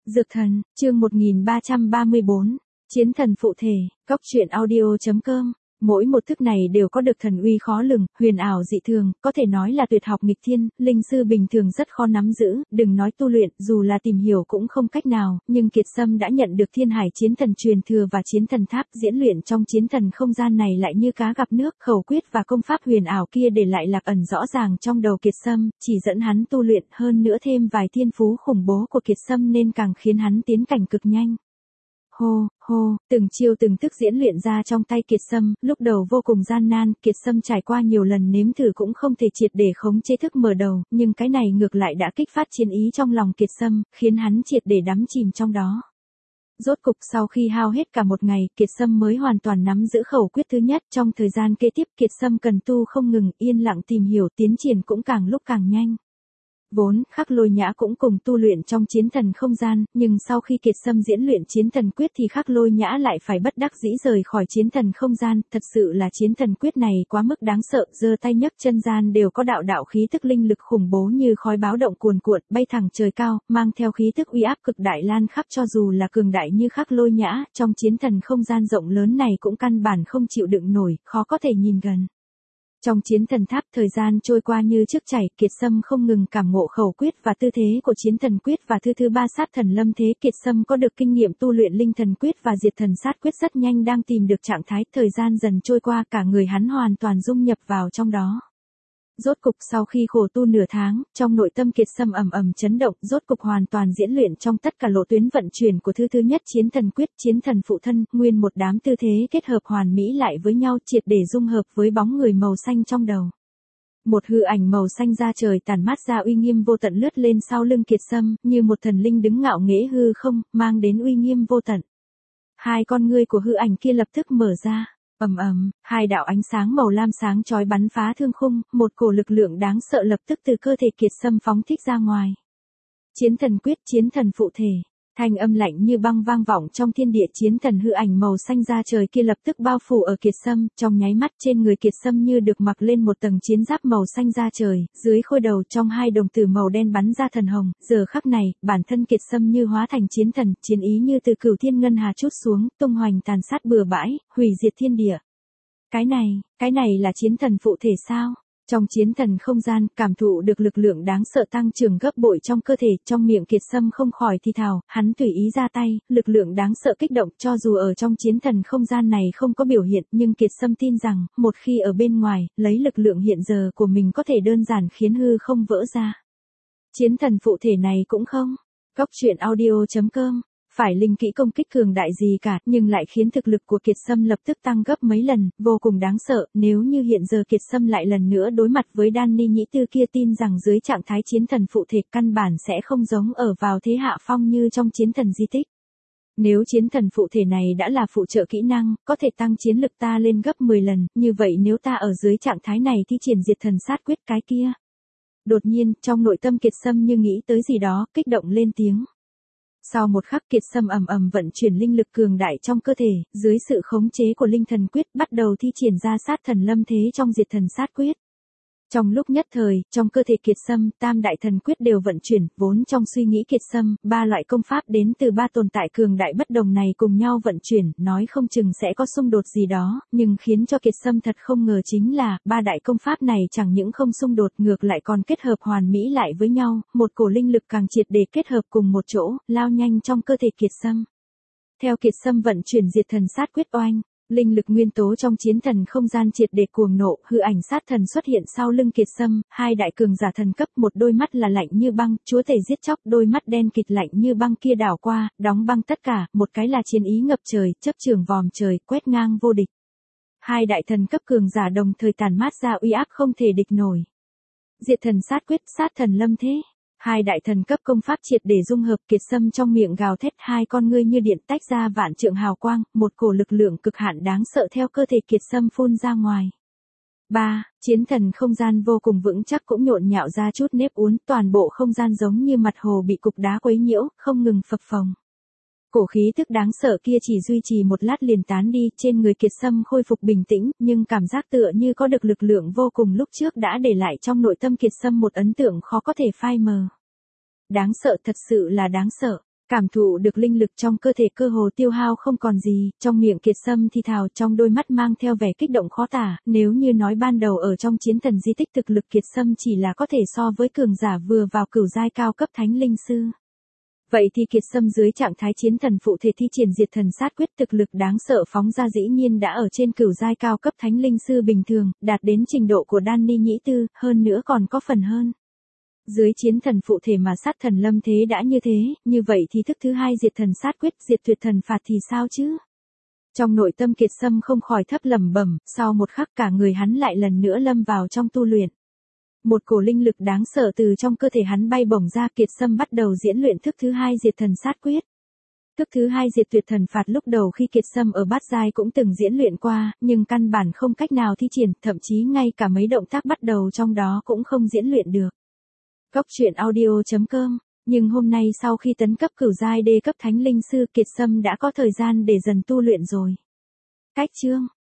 Dược thần, chương 1334, Chiến thần phụ thể, Cóc truyện audio.com. Mỗi một thức này đều có được thần uy khó lường, huyền ảo dị thường, có thể nói là tuyệt học nghịch thiên, linh sư bình thường rất khó nắm giữ, đừng nói tu luyện, dù là tìm hiểu cũng không cách nào, nhưng Kiệt Sâm đã nhận được Thiên Hải chiến thần truyền thừa và chiến thần tháp diễn luyện trong chiến thần không gian này lại như cá gặp nước, khẩu quyết và công pháp huyền ảo kia để lại lạc ẩn rõ ràng trong đầu Kiệt Sâm, chỉ dẫn hắn tu luyện, hơn nữa thêm vài thiên phú khủng bố của Kiệt Sâm nên càng khiến hắn tiến cảnh cực nhanh. Hô, từng chiêu từng thức diễn luyện ra trong tay Kiệt Sâm, lúc đầu vô cùng gian nan, Kiệt Sâm trải qua nhiều lần nếm thử cũng không thể triệt để khống chế thức mở đầu, nhưng cái này ngược lại đã kích phát chiến ý trong lòng Kiệt Sâm, khiến hắn triệt để đắm chìm trong đó. Rốt cục sau khi hao hết cả một ngày, Kiệt Sâm mới hoàn toàn nắm giữ khẩu quyết thứ nhất, trong thời gian kế tiếp Kiệt Sâm cần tu không ngừng, yên lặng tìm hiểu, tiến triển cũng càng lúc càng nhanh. Vốn, Khắc Lôi Nhã cũng cùng tu luyện trong chiến thần không gian, nhưng sau khi Kiệt Sâm diễn luyện chiến thần quyết thì Khắc Lôi Nhã lại phải bất đắc dĩ rời khỏi chiến thần không gian, thật sự là chiến thần quyết này quá mức đáng sợ, giơ tay nhấc chân gian đều có đạo đạo khí tức linh lực khủng bố như khói báo động cuồn cuộn, bay thẳng trời cao, mang theo khí tức uy áp cực đại lan khắp cho dù là cường đại như Khắc Lôi Nhã, trong chiến thần không gian rộng lớn này cũng căn bản không chịu đựng nổi, khó có thể nhìn gần. Trong chiến thần tháp thời gian trôi qua như trước chảy, Kiệt Sâm không ngừng cảm ngộ khẩu quyết và tư thế của chiến thần quyết và thứ ba sát thần lâm thế. Kiệt Sâm có được kinh nghiệm tu luyện linh thần quyết và diệt thần sát quyết rất nhanh đang tìm được trạng thái, thời gian dần trôi qua cả người hắn hoàn toàn dung nhập vào trong đó. Rốt cục sau khi khổ tu nửa tháng, trong nội tâm Kiệt Sâm ầm ầm chấn động, rốt cục hoàn toàn diễn luyện trong tất cả lộ tuyến vận chuyển của thứ nhất chiến thần quyết, chiến thần phụ thân, nguyên một đám tư thế kết hợp hoàn mỹ lại với nhau, triệt để dung hợp với bóng người màu xanh trong đầu. Một hư ảnh màu xanh ra trời tản mát ra uy nghiêm vô tận lướt lên sau lưng Kiệt Sâm, như một thần linh đứng ngạo nghễ hư không, mang đến uy nghiêm vô tận. Hai con ngươi của hư ảnh kia lập tức mở ra. Hai đạo ánh sáng màu lam sáng chói bắn phá thương khung, một cổ lực lượng đáng sợ lập tức từ cơ thể Kiệt Sâm phóng thích ra ngoài. Chiến thần quyết, chiến thần phụ thể, thanh âm lạnh như băng vang vọng trong thiên địa, chiến thần hư ảnh màu xanh ra trời kia lập tức bao phủ ở Kiệt Sâm, trong nháy mắt trên người Kiệt Sâm như được mặc lên một tầng chiến giáp màu xanh ra trời, dưới khôi đầu trong hai đồng tử màu đen bắn ra thần hồng, giờ khắc này, bản thân Kiệt Sâm như hóa thành chiến thần, chiến ý như từ cửu thiên ngân hà trút xuống, tung hoành tàn sát bừa bãi, hủy diệt thiên địa. Cái này là chiến thần phụ thể sao? Trong chiến thần không gian, cảm thụ được lực lượng đáng sợ tăng trưởng gấp bội trong cơ thể, trong miệng Kiệt Sâm không khỏi thì thào, hắn tùy ý ra tay, lực lượng đáng sợ kích động, cho dù ở trong chiến thần không gian này không có biểu hiện, nhưng Kiệt Sâm tin rằng, một khi ở bên ngoài, lấy lực lượng hiện giờ của mình có thể đơn giản khiến hư không vỡ ra. Chiến thần phụ thể này cũng không. Cóc truyện audio.com. Phải linh kỹ công kích cường đại gì cả, nhưng lại khiến thực lực của Kiệt Sâm lập tức tăng gấp mấy lần, vô cùng đáng sợ, nếu như hiện giờ Kiệt Sâm lại lần nữa đối mặt với Đan Ni Nhĩ Tư kia, tin rằng dưới trạng thái chiến thần phụ thể căn bản sẽ không giống ở vào thế hạ phong như trong chiến thần di tích. Nếu chiến thần phụ thể này đã là phụ trợ kỹ năng, có thể tăng chiến lực ta lên gấp 10 lần, như vậy nếu ta ở dưới trạng thái này thi triển diệt thần sát quyết cái kia. Đột nhiên, trong nội tâm Kiệt Sâm như nghĩ tới gì đó, kích động lên tiếng. Sau một khắc Kiệt Sâm ầm vận chuyển linh lực cường đại trong cơ thể, dưới sự khống chế của linh thần quyết bắt đầu thi triển ra sát thần lâm thế trong diệt thần sát quyết. Trong lúc nhất thời, trong cơ thể Kiệt Sâm, tam đại thần quyết đều vận chuyển, vốn trong suy nghĩ Kiệt Sâm, ba loại công pháp đến từ ba tồn tại cường đại bất đồng này cùng nhau vận chuyển, nói không chừng sẽ có xung đột gì đó, nhưng khiến cho Kiệt Sâm thật không ngờ chính là, ba đại công pháp này chẳng những không xung đột ngược lại còn kết hợp hoàn mỹ lại với nhau, một cổ linh lực càng triệt để kết hợp cùng một chỗ, lao nhanh trong cơ thể Kiệt Sâm. Theo Kiệt Sâm vận chuyển diệt thần sát quyết oanh. Linh lực nguyên tố trong chiến thần không gian triệt để cuồng nộ, hư ảnh sát thần xuất hiện sau lưng Kiệt Sâm, hai đại cường giả thần cấp, một đôi mắt là lạnh như băng, chúa tể giết chóc, đôi mắt đen kịt lạnh như băng kia đảo qua, đóng băng tất cả, một cái là chiến ý ngập trời, chấp trường vòm trời, quét ngang vô địch. Hai đại thần cấp cường giả đồng thời tản mát ra uy áp không thể địch nổi. Diệt thần sát quyết, sát thần lâm thế. Hai đại thần cấp công pháp triệt để dung hợp, Kiệt Sâm trong miệng gào thét, hai con ngươi như điện tách ra vạn trượng hào quang, một cổ lực lượng cực hạn đáng sợ theo cơ thể Kiệt Sâm phun ra ngoài. 3. Chiến thần không gian vô cùng vững chắc cũng nhộn nhạo ra chút nếp uốn, toàn bộ không gian giống như mặt hồ bị cục đá quấy nhiễu, không ngừng phập phồng. Cổ khí tức đáng sợ kia chỉ duy trì một lát liền tán đi, trên người Kiệt Sâm khôi phục bình tĩnh, nhưng cảm giác tựa như có được lực lượng vô cùng lúc trước đã để lại trong nội tâm Kiệt Sâm một ấn tượng khó có thể phai mờ. Đáng sợ, thật sự là đáng sợ. Cảm thụ được linh lực trong cơ thể cơ hồ tiêu hao không còn gì, trong miệng Kiệt Sâm thì thào, trong đôi mắt mang theo vẻ kích động khó tả, nếu như nói ban đầu ở trong chiến thần di tích thực lực Kiệt Sâm chỉ là có thể so với cường giả vừa vào cửu giai cao cấp thánh linh sư. Vậy thì Kiệt Sâm dưới trạng thái chiến thần phụ thể thi triển diệt thần sát quyết thực lực đáng sợ phóng ra dĩ nhiên đã ở trên cửu giai cao cấp thánh linh sư bình thường, đạt đến trình độ của Đan Ni Nhĩ Tư, hơn nữa còn có phần hơn. Dưới chiến thần phụ thể mà sát thần lâm thế đã như thế, như vậy thì thức thứ hai diệt thần sát quyết, diệt tuyệt thần phạt thì sao chứ? Trong nội tâm Kiệt Sâm không khỏi thấp lẩm bẩm, sau một khắc cả người hắn lại lần nữa lâm vào trong tu luyện. Một cổ linh lực đáng sợ từ trong cơ thể hắn bay bổng ra, Kiệt Sâm bắt đầu diễn luyện thức thứ hai diệt thần sát quyết. Thức thứ hai diệt tuyệt thần phạt lúc đầu khi Kiệt Sâm ở bát giai cũng từng diễn luyện qua, nhưng căn bản không cách nào thi triển, thậm chí ngay cả mấy động tác bắt đầu trong đó cũng không diễn luyện được. Góc truyện audio.com. Nhưng hôm nay sau khi tấn cấp cửu giai đê cấp thánh linh sư, Kiệt Sâm đã có thời gian để dần tu luyện rồi. Cách chương